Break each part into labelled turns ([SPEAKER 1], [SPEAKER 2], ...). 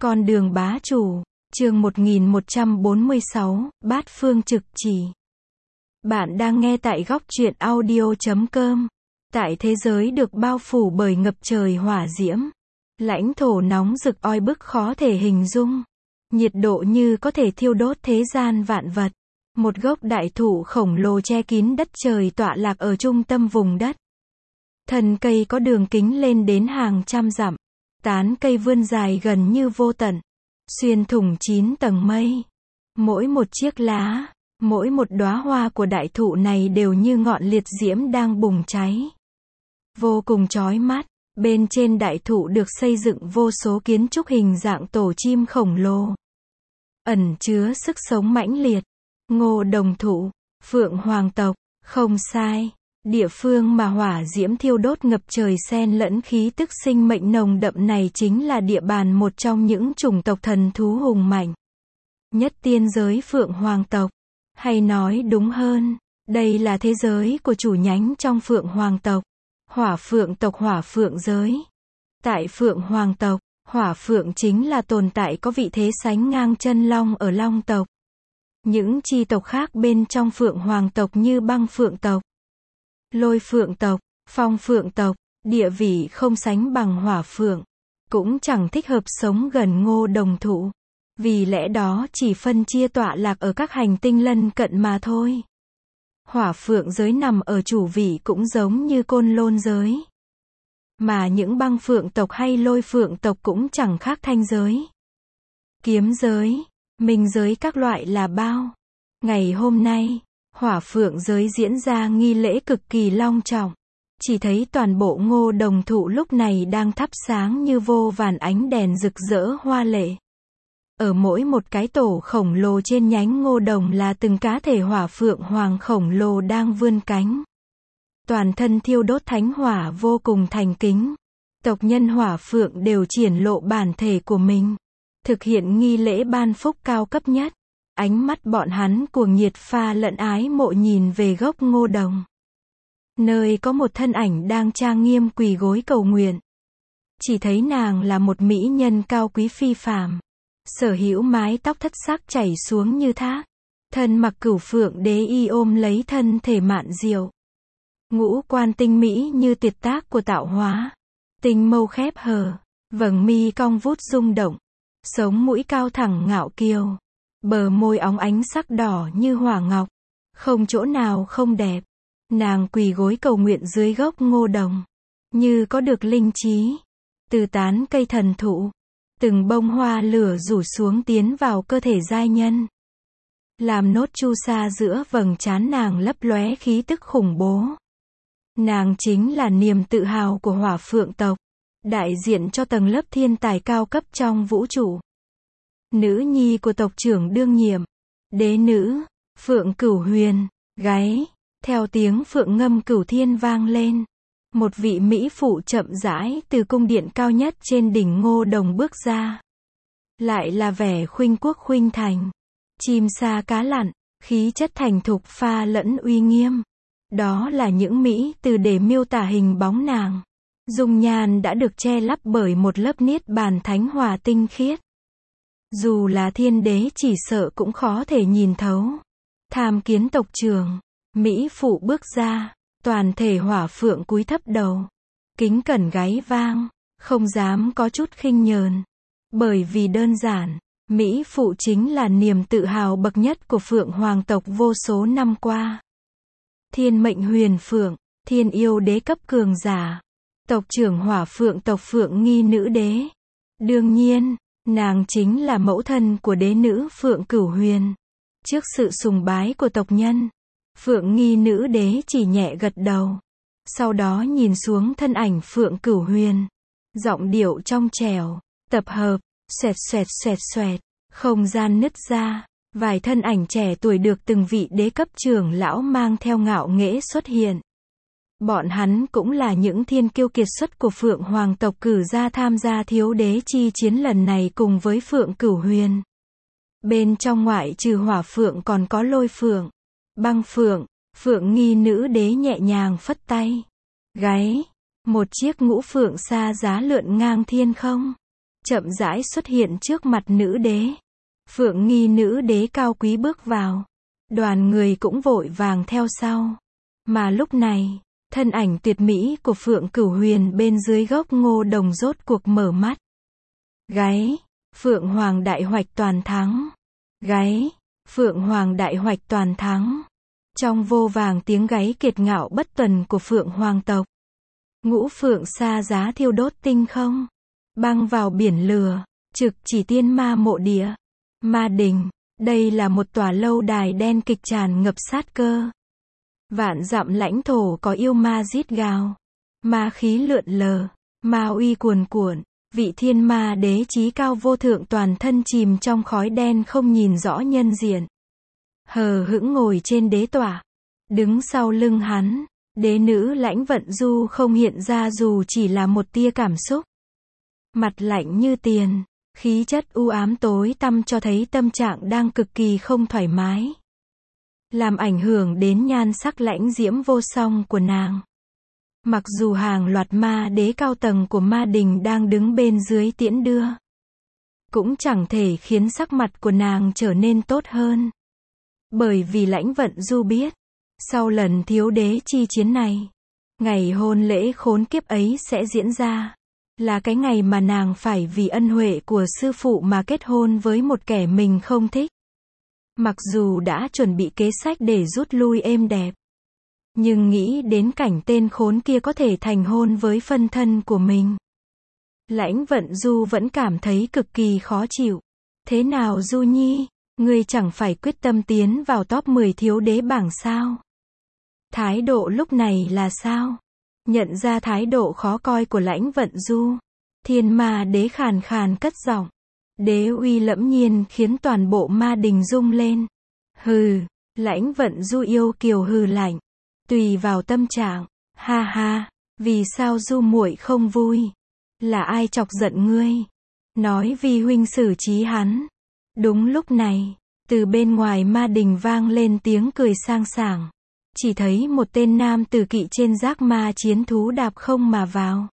[SPEAKER 1] Con đường bá chủ, chương 1146, Bát Phương Trực Chỉ. Bạn đang nghe tại góc truyện audio.com. Tại thế giới được bao phủ bởi ngập trời hỏa diễm, lãnh thổ nóng rực oi bức khó thể hình dung, nhiệt độ như có thể thiêu đốt thế gian vạn vật. Một gốc đại thụ khổng lồ che kín đất trời tọa lạc ở trung tâm vùng đất. Thân cây có đường kính lên đến hàng trăm dặm. Tán cây vươn dài gần như vô tận, xuyên thủng 9 tầng mây. Mỗi một chiếc lá, mỗi một đóa hoa của đại thụ này đều như ngọn liệt diễm đang bùng cháy. Vô cùng chói mắt, bên trên đại thụ được xây dựng vô số kiến trúc hình dạng tổ chim khổng lồ, ẩn chứa sức sống mãnh liệt. Ngô Đồng thụ, Phượng Hoàng tộc, không sai. Địa phương mà hỏa diễm thiêu đốt ngập trời xen lẫn khí tức sinh mệnh nồng đậm này chính là địa bàn một trong những chủng tộc thần thú hùng mạnh nhất tiên giới Phượng Hoàng tộc. Hay nói đúng hơn, đây là thế giới của chủ nhánh trong Phượng Hoàng tộc, Hỏa Phượng tộc Hỏa Phượng giới. Tại Phượng Hoàng tộc, Hỏa Phượng chính là tồn tại có vị thế sánh ngang chân long ở Long tộc. Những chi tộc khác bên trong Phượng Hoàng tộc như Băng Phượng tộc, Lôi Phượng tộc, Phong Phượng tộc, địa vị không sánh bằng Hỏa Phượng, cũng chẳng thích hợp sống gần Ngô Đồng thụ. Vì lẽ đó chỉ phân chia tọa lạc ở các hành tinh lân cận mà thôi. Hỏa Phượng giới nằm ở chủ vị cũng giống như Côn Lôn giới. Mà những Băng Phượng tộc hay Lôi Phượng tộc cũng chẳng khác Thanh giới, Kiếm giới, Minh giới các loại là bao. Ngày hôm nay, Hỏa Phượng giới diễn ra nghi lễ cực kỳ long trọng. Chỉ thấy toàn bộ Ngô Đồng thụ lúc này đang thắp sáng như vô vàn ánh đèn rực rỡ hoa lệ. Ở mỗi một cái tổ khổng lồ trên nhánh Ngô Đồng là từng cá thể Hỏa Phượng Hoàng khổng lồ đang vươn cánh. Toàn thân thiêu đốt thánh hỏa vô cùng thành kính. Tộc nhân Hỏa Phượng đều triển lộ bản thể của mình, thực hiện nghi lễ ban phúc cao cấp nhất. Ánh mắt bọn hắn cuồng nhiệt pha lẫn ái mộ nhìn về gốc Ngô Đồng, nơi có một thân ảnh đang trang nghiêm quỳ gối cầu nguyện. Chỉ thấy nàng là một mỹ nhân cao quý phi phàm, sở hữu mái tóc thất sắc chảy xuống như thác, thân mặc cửu phượng đế y ôm lấy thân thể mạn diệu, ngũ quan tinh mỹ như tuyệt tác của tạo hóa, tinh mâu khép hờ, vầng mi cong vút rung động, sống mũi cao thẳng ngạo kiêu, bờ môi óng ánh sắc đỏ như hỏa ngọc, không chỗ nào không đẹp. Nàng quỳ gối cầu nguyện dưới gốc Ngô Đồng, như có được linh trí. Từ tán cây thần thụ, từng bông hoa lửa rủ xuống tiến vào cơ thể giai nhân, làm nốt chu sa giữa vầng trán nàng lấp lóe khí tức khủng bố. Nàng chính là niềm tự hào của Hỏa Phượng tộc, đại diện cho tầng lớp thiên tài cao cấp trong vũ trụ. Nữ nhi của tộc trưởng đương nhiệm, đế nữ, Phượng Cửu Huyền, gáy. Theo tiếng phượng ngâm cửu thiên vang lên, một vị mỹ phụ chậm rãi từ cung điện cao nhất trên đỉnh Ngô Đồng bước ra. Lại là vẻ khuynh quốc khuynh thành, chim sa cá lặn, khí chất thành thục pha lẫn uy nghiêm. Đó là những mỹ từ để miêu tả hình bóng nàng. Dung nhan đã được che lấp bởi một lớp niết bàn thánh hòa tinh khiết. Dù là thiên đế chỉ sợ cũng khó thể nhìn thấu. Tham kiến tộc trưởng. Mỹ phụ bước ra, toàn thể Hỏa Phượng cúi thấp đầu, kính cẩn gáy vang, không dám có chút khinh nhờn. Bởi vì đơn giản, Mỹ phụ chính là niềm tự hào bậc nhất của Phượng Hoàng tộc vô số năm qua. Thiên mệnh huyền phượng, thiên yêu đế cấp cường giả, tộc trưởng Hỏa Phượng tộc Phượng Nghi nữ đế. Đương nhiên, nàng chính là mẫu thân của đế nữ Phượng Cửu Huyền. Trước sự sùng bái của tộc nhân, Phượng Nghi nữ đế chỉ nhẹ gật đầu, sau đó nhìn xuống thân ảnh Phượng Cửu Huyền, giọng điệu trong trẻo, tập hợp, xoẹt xoẹt xoẹt xoẹt, không gian nứt ra, vài thân ảnh trẻ tuổi được từng vị đế cấp trưởng lão mang theo ngạo nghễ xuất hiện. Bọn hắn cũng là những thiên kiêu kiệt xuất của Phượng Hoàng tộc cử ra tham gia thiếu đế chi chiến lần này cùng với Phượng Cửu Huyền. Bên trong ngoại trừ Hỏa Phượng còn có Lôi Phượng, Băng Phượng. Phượng Nghi nữ đế nhẹ nhàng phất tay, gáy, một chiếc ngũ phượng xa giá lượn ngang thiên không. chậm rãi xuất hiện trước mặt nữ đế. Phượng Nghi nữ đế cao quý bước vào. Đoàn người cũng vội vàng theo sau. Mà lúc này, thân ảnh tuyệt mỹ của Phượng Cửu Huyền bên dưới gốc ngô đồng rốt cuộc mở mắt. Gáy, Phượng Hoàng đại hoạch toàn thắng. Gáy, Phượng Hoàng đại hoạch toàn thắng. Trong vô vàng tiếng gáy kiệt ngạo bất tuần của Phượng Hoàng tộc. Ngũ Phượng sa giá thiêu đốt tinh không. Băng vào biển lửa, trực chỉ tiên ma mộ địa. Ma đình, đây là một tòa lâu đài đen kịch tràn ngập sát cơ. Vạn dặm lãnh thổ có yêu ma rít gào. Ma khí lượn lờ, ma uy cuồn cuộn. Vị thiên ma đế chí cao vô thượng toàn thân chìm trong khói đen không nhìn rõ nhân diện. Hờ hững ngồi trên đế tọa. Đứng sau lưng hắn, đế nữ Lãnh Vận Du không hiện ra dù chỉ là một tia cảm xúc. Mặt lạnh như tiền, khí chất u ám tối tăm cho thấy tâm trạng đang cực kỳ không thoải mái. Làm ảnh hưởng đến nhan sắc lãnh diễm vô song của nàng. Mặc dù hàng loạt ma đế cao tầng của ma đình đang đứng bên dưới tiễn đưa, cũng chẳng thể khiến sắc mặt của nàng trở nên tốt hơn. Bởi vì Lãnh Vận Du biết, sau lần thiếu đế chi chiến này, ngày hôn lễ khốn kiếp ấy sẽ diễn ra. Là cái ngày mà nàng phải vì ân huệ của sư phụ mà kết hôn với một kẻ mình không thích. Mặc dù đã chuẩn bị kế sách để rút lui êm đẹp, nhưng nghĩ đến cảnh tên khốn kia có thể thành hôn với phân thân của mình, Lãnh Vận Du vẫn cảm thấy cực kỳ khó chịu. Thế nào Du Nhi, ngươi chẳng phải quyết tâm tiến vào top 10 thiếu đế bảng sao? Thái độ lúc này là sao? Nhận ra thái độ khó coi của Lãnh Vận Du, thiên ma đế khàn khàn cất giọng. Đế uy lẫm nhiên khiến toàn bộ ma đình rung lên. Hừ, Lãnh Vận Du yêu kiều hừ lạnh. Tùy vào tâm trạng. Ha ha, vì sao Du muội không vui? Là ai chọc giận ngươi? Nói vi huynh xử trí hắn. Đúng lúc này, từ bên ngoài ma đình vang lên tiếng cười sang sảng. Chỉ thấy một tên nam tử kỵ trên giác ma chiến thú đạp không mà vào.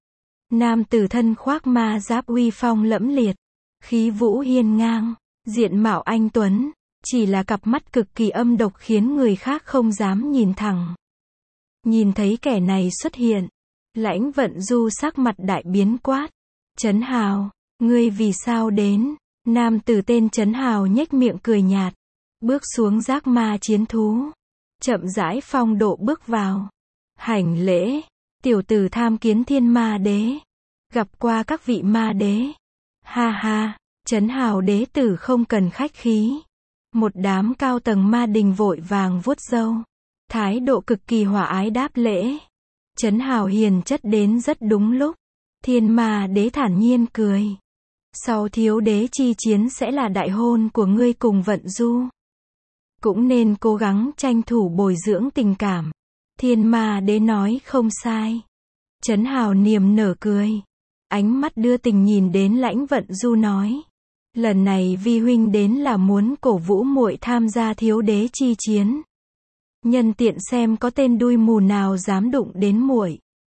[SPEAKER 1] Nam tử thân khoác ma giáp uy phong lẫm liệt, khí vũ hiên ngang, diện mạo anh tuấn, chỉ là cặp mắt cực kỳ âm độc khiến người khác không dám nhìn thẳng. Nhìn thấy kẻ này xuất hiện, Lãnh Vận Du sắc mặt đại biến quát. Trấn Hào, ngươi vì sao đến? Nam tử tên Trấn Hào nhếch miệng cười nhạt, bước xuống giác ma chiến thú. Chậm rãi phong độ bước vào. Hành lễ, tiểu tử tham kiến thiên ma đế. Gặp qua các vị ma đế. Ha ha, Trấn Hào đế tử không cần khách khí. Một đám cao tầng ma đình vội vàng vuốt râu. Thái độ cực kỳ hòa ái đáp lễ. Trấn Hào hiền chất đến rất đúng lúc. Thiên ma đế thản nhiên cười. Sau thiếu đế chi chiến sẽ là đại hôn của ngươi cùng Vận Du. Cũng nên cố gắng tranh thủ bồi dưỡng tình cảm. Thiên ma đế nói không sai. Trấn Hào niềm nở cười. Ánh mắt đưa tình nhìn đến Lãnh Vận Du nói. Lần này vi huynh đến là muốn cổ vũ muội tham gia thiếu đế chi chiến. Nhân tiện xem có tên đuôi mù nào dám đụng đến muội.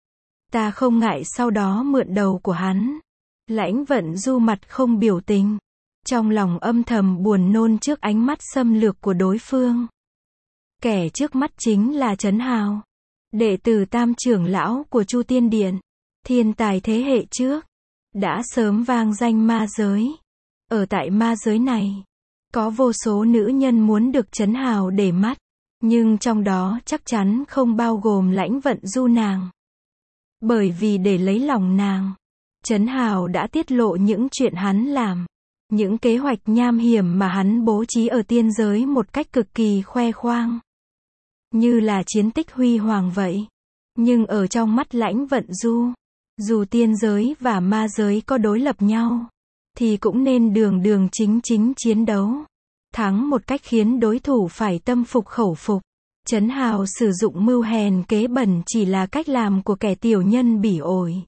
[SPEAKER 1] Ta không ngại sau đó mượn đầu của hắn. Lãnh Vận Du mặt không biểu tình. Trong lòng âm thầm buồn nôn trước ánh mắt xâm lược của đối phương. Kẻ trước mắt chính là Trấn Hào, đệ tử tam trưởng lão của Chu Tiên Điện, thiên tài thế hệ trước, đã sớm vang danh ma giới. Ở tại ma giới này, có vô số nữ nhân muốn được Trấn Hào để mắt, nhưng trong đó chắc chắn không bao gồm Lãnh Vận Du nàng. Bởi vì để lấy lòng nàng, Trấn Hào đã tiết lộ những chuyện hắn làm. Những kế hoạch nham hiểm mà hắn bố trí ở tiên giới một cách cực kỳ khoe khoang. Như là chiến tích huy hoàng vậy. Nhưng ở trong mắt Lãnh Vận Du, dù tiên giới và ma giới có đối lập nhau, thì cũng nên đường đường chính chính chiến đấu. Thắng một cách khiến đối thủ phải tâm phục khẩu phục. Trấn Hào sử dụng mưu hèn kế bẩn chỉ là cách làm của kẻ tiểu nhân bỉ ổi.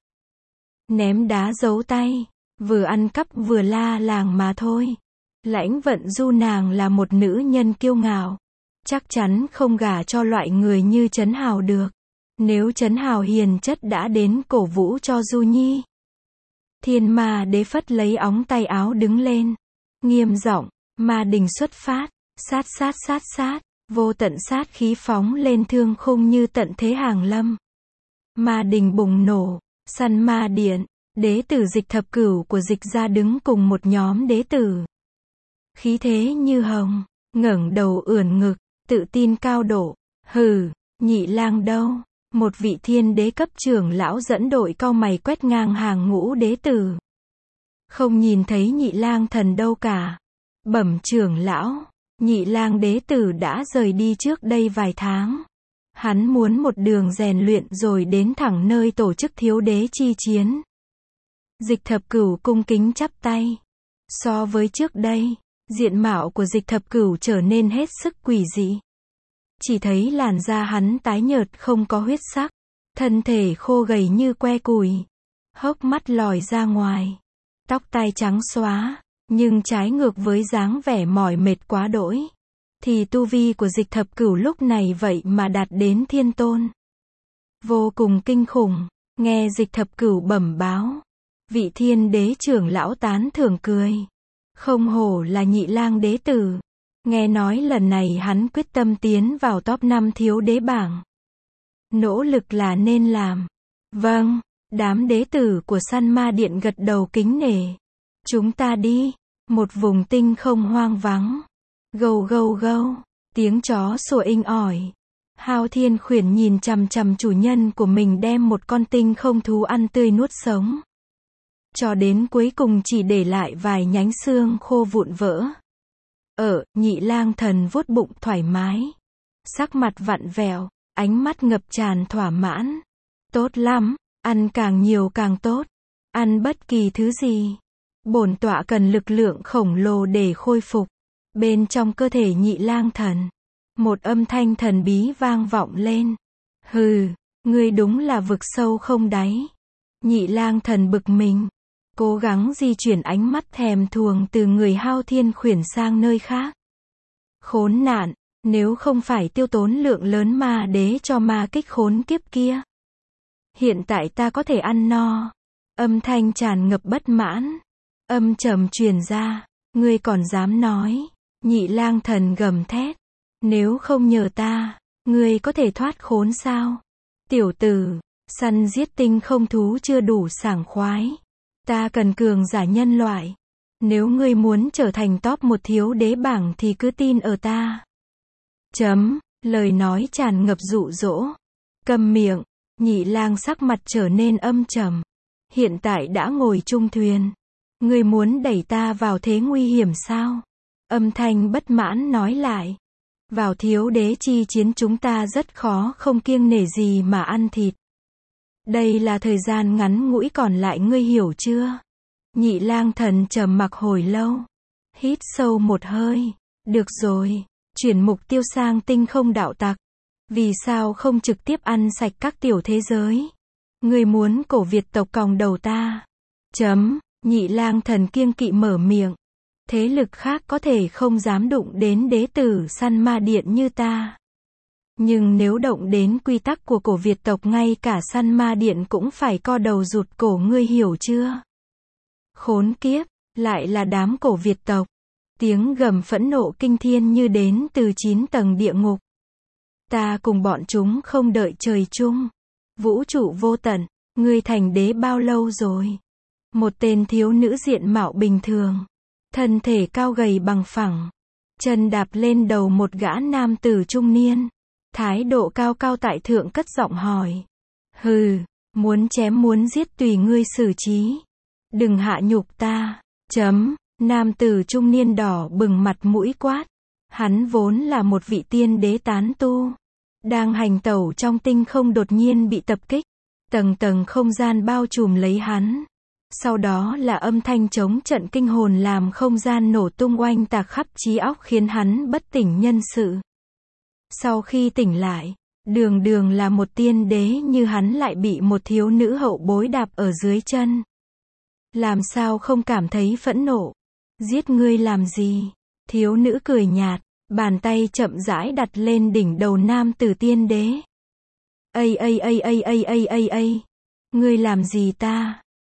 [SPEAKER 1] Ném đá giấu tay. Vừa ăn cắp vừa la làng mà thôi. Lãnh Vận Du nàng là một nữ nhân kiêu ngạo. Chắc chắn không gả cho loại người như Trấn Hào được. Nếu Trấn Hào hiền chất đã đến cổ vũ cho Du Nhi, Thiên Ma Đế phất lấy óng tay áo đứng lên. Nghiêm giọng, ma đình xuất phát, sát sát sát sát, vô tận sát khí phóng lên thương khung như tận thế hàng lâm. Ma đình bùng nổ, săn ma điện, đế tử Dịch Thập Cửu của Dịch gia đứng cùng một nhóm đế tử. Khí thế như hồng, ngẩng đầu ưỡn ngực, tự tin cao độ. Hừ, Nhị Lang đâu? Một vị thiên đế cấp trưởng lão dẫn đội cau mày quét ngang hàng ngũ đế tử. Không nhìn thấy Nhị Lang Thần đâu cả. Bẩm trưởng lão, Nhị Lang đế tử đã rời đi trước đây vài tháng. Hắn muốn một đường rèn luyện rồi đến thẳng nơi tổ chức thiếu đế chi chiến. Dịch Thập Cửu cung kính chắp tay. So với trước đây, diện mạo của Dịch Thập Cửu trở nên hết sức quỷ dị. Chỉ thấy làn da hắn tái nhợt không có huyết sắc, thân thể khô gầy như que củi, hốc mắt lòi ra ngoài, tóc tai trắng xóa, nhưng trái ngược với dáng vẻ mỏi mệt quá đỗi, thì tu vi của Dịch Thập Cửu lúc này vậy mà đạt đến thiên tôn. Vô cùng kinh khủng, nghe Dịch Thập Cửu bẩm báo, vị thiên đế trưởng lão tán thưởng cười. Không hổ là Nhị Lang đế tử. Nghe nói lần này hắn quyết tâm tiến vào top 5 thiếu đế bảng. Nỗ lực là nên làm. Vâng, đám đế tử của săn ma điện gật đầu kính nể. Chúng ta đi. Một vùng tinh không hoang vắng. Gâu gâu gâu, tiếng chó sủa inh ỏi. Hao Thiên Khuyển nhìn chằm chằm chủ nhân của mình đem một con tinh không thú ăn tươi nuốt sống. Cho đến cuối cùng chỉ để lại vài nhánh xương khô vụn vỡ. Nhị Lang Thần vuốt bụng thoải mái. Sắc mặt vặn vẹo, ánh mắt ngập tràn thỏa mãn. Tốt lắm, ăn càng nhiều càng tốt. Ăn bất kỳ thứ gì. Bổn tọa cần lực lượng khổng lồ để khôi phục. Bên trong cơ thể Nhị Lang Thần, một âm thanh thần bí vang vọng lên. Hừ, ngươi đúng là vực sâu không đáy. Nhị Lang Thần bực mình, cố gắng di chuyển ánh mắt thèm thuồng từ người Hao Thiên Khuyển sang nơi khác. Khốn nạn, nếu không phải tiêu tốn lượng lớn ma đế cho ma kích khốn kiếp kia, hiện tại ta có thể ăn no. Âm thanh tràn ngập bất mãn, âm trầm truyền ra. Ngươi còn dám nói? Nhị Lang Thần gầm thét. Nếu không nhờ ta, ngươi có thể thoát khốn sao? Tiểu tử, săn giết tinh không thú chưa đủ sảng khoái. Ta cần cường giả nhân loại. Nếu ngươi muốn trở thành top 1 thiếu đế bảng thì cứ tin ở ta. Lời nói tràn ngập dụ dỗ. Câm miệng. Nhị Lang sắc mặt trở nên âm trầm. Hiện tại đã ngồi chung thuyền. Ngươi muốn đẩy ta vào thế nguy hiểm sao? Âm thanh bất mãn nói lại. Vào thiếu đế chi chiến chúng ta rất khó không kiêng nể gì mà ăn thịt. Đây là thời gian ngắn ngủi còn lại ngươi hiểu chưa? Nhị Lang Thần trầm mặc hồi lâu. Hít sâu một hơi. Được rồi, chuyển mục tiêu sang tinh không đạo tặc. Vì sao không trực tiếp ăn sạch các tiểu thế giới? Ngươi muốn cổ Việt tộc còng đầu ta. Nhị Lang Thần kiêng kỵ mở miệng. Thế lực khác có thể không dám đụng đến đế tử săn ma điện như ta. Nhưng nếu động đến quy tắc của cổ Việt tộc ngay cả săn ma điện cũng phải co đầu rụt cổ, ngươi hiểu chưa? Khốn kiếp, lại là đám cổ Việt tộc. Tiếng gầm phẫn nộ kinh thiên như đến từ 9 tầng địa ngục. Ta cùng bọn chúng không đợi trời chung. Vũ trụ vô tận, ngươi thành đế bao lâu rồi? Một tên thiếu nữ diện mạo bình thường, thân thể cao gầy bằng phẳng, chân đạp lên đầu một gã nam tử trung niên, thái độ cao cao tại thượng cất giọng hỏi. Hừ, muốn chém muốn giết tùy ngươi xử trí. Đừng hạ nhục ta. Nam tử trung niên đỏ bừng mặt mũi quát. Hắn vốn là một vị tiên đế tán tu, đang hành tẩu trong tinh không đột nhiên bị tập kích. Tầng tầng không gian bao trùm lấy hắn. Sau đó là âm thanh chống trận kinh hồn làm không gian nổ tung oanh tạc khắp trí óc khiến hắn bất tỉnh nhân sự. Sau khi tỉnh lại, đường đường là một tiên đế như hắn lại bị một thiếu nữ hậu bối đạp ở dưới chân. Làm sao không cảm thấy phẫn nộ? Giết ngươi làm gì? Thiếu nữ cười nhạt, bàn tay chậm rãi đặt lên đỉnh đầu nam tử tiên đế. Ngươi làm gì ta?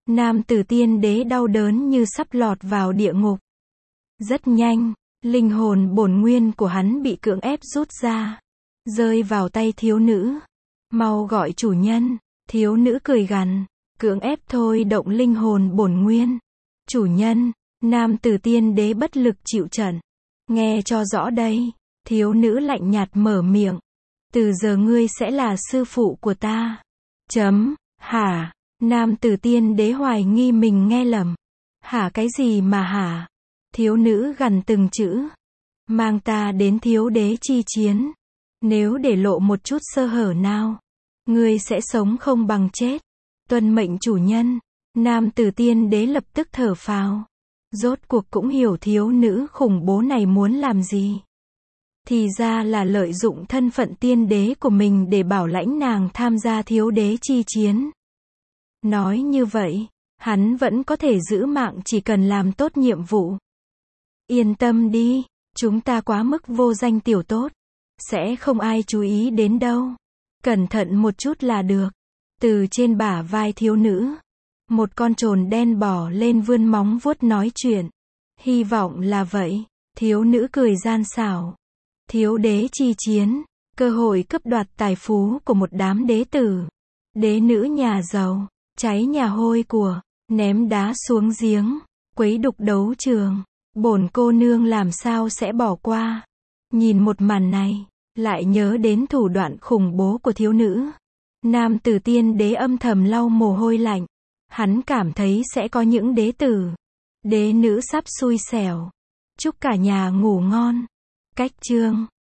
[SPEAKER 1] nam tử tiên đế đau đớn như sắp lọt vào địa ngục. Rất nhanh, linh hồn bổn nguyên của hắn bị cưỡng ép rút ra, rơi vào tay thiếu nữ. Mau gọi chủ nhân, thiếu nữ cười gằn, cưỡng ép thôi động linh hồn bổn nguyên. Chủ nhân, nam tử tiên đế bất lực chịu trận. Nghe cho rõ đây, thiếu nữ lạnh nhạt mở miệng. Từ giờ ngươi sẽ là sư phụ của ta. Hả? Nam tử tiên đế hoài nghi mình nghe lầm. Hả cái gì mà hả? Thiếu nữ gằn từng chữ. Mang ta đến thiếu đế chi chiến. Nếu để lộ một chút sơ hở nào, ngươi sẽ sống không bằng chết. Tuân mệnh chủ nhân. Nam tử tiên đế lập tức thở phào. Rốt cuộc cũng hiểu thiếu nữ khủng bố này muốn làm gì. Thì ra là lợi dụng thân phận tiên đế của mình để bảo lãnh nàng tham gia thiếu đế chi chiến. Nói như vậy, hắn vẫn có thể giữ mạng chỉ cần làm tốt nhiệm vụ. Yên tâm đi, chúng ta quá mức vô danh tiểu tốt. Sẽ không ai chú ý đến đâu. Cẩn thận một chút là được. Từ trên bả vai thiếu nữ, một con trồn đen bò lên vươn móng vuốt nói chuyện. Hy vọng là vậy. Thiếu nữ cười gian xảo. Thiếu đế chi chiến, cơ hội cướp đoạt tài phú của một đám đế tử. Đế nữ nhà giàu, cháy nhà hôi của, ném đá xuống giếng, quấy đục đấu trường. Bổn cô nương làm sao sẽ bỏ qua. Nhìn một màn này, lại nhớ đến thủ đoạn khủng bố của thiếu nữ. Nam tử tiên đế âm thầm lau mồ hôi lạnh. Hắn cảm thấy sẽ có những đế tử, đế nữ sắp xui xẻo. Chúc cả nhà ngủ ngon. Cách chương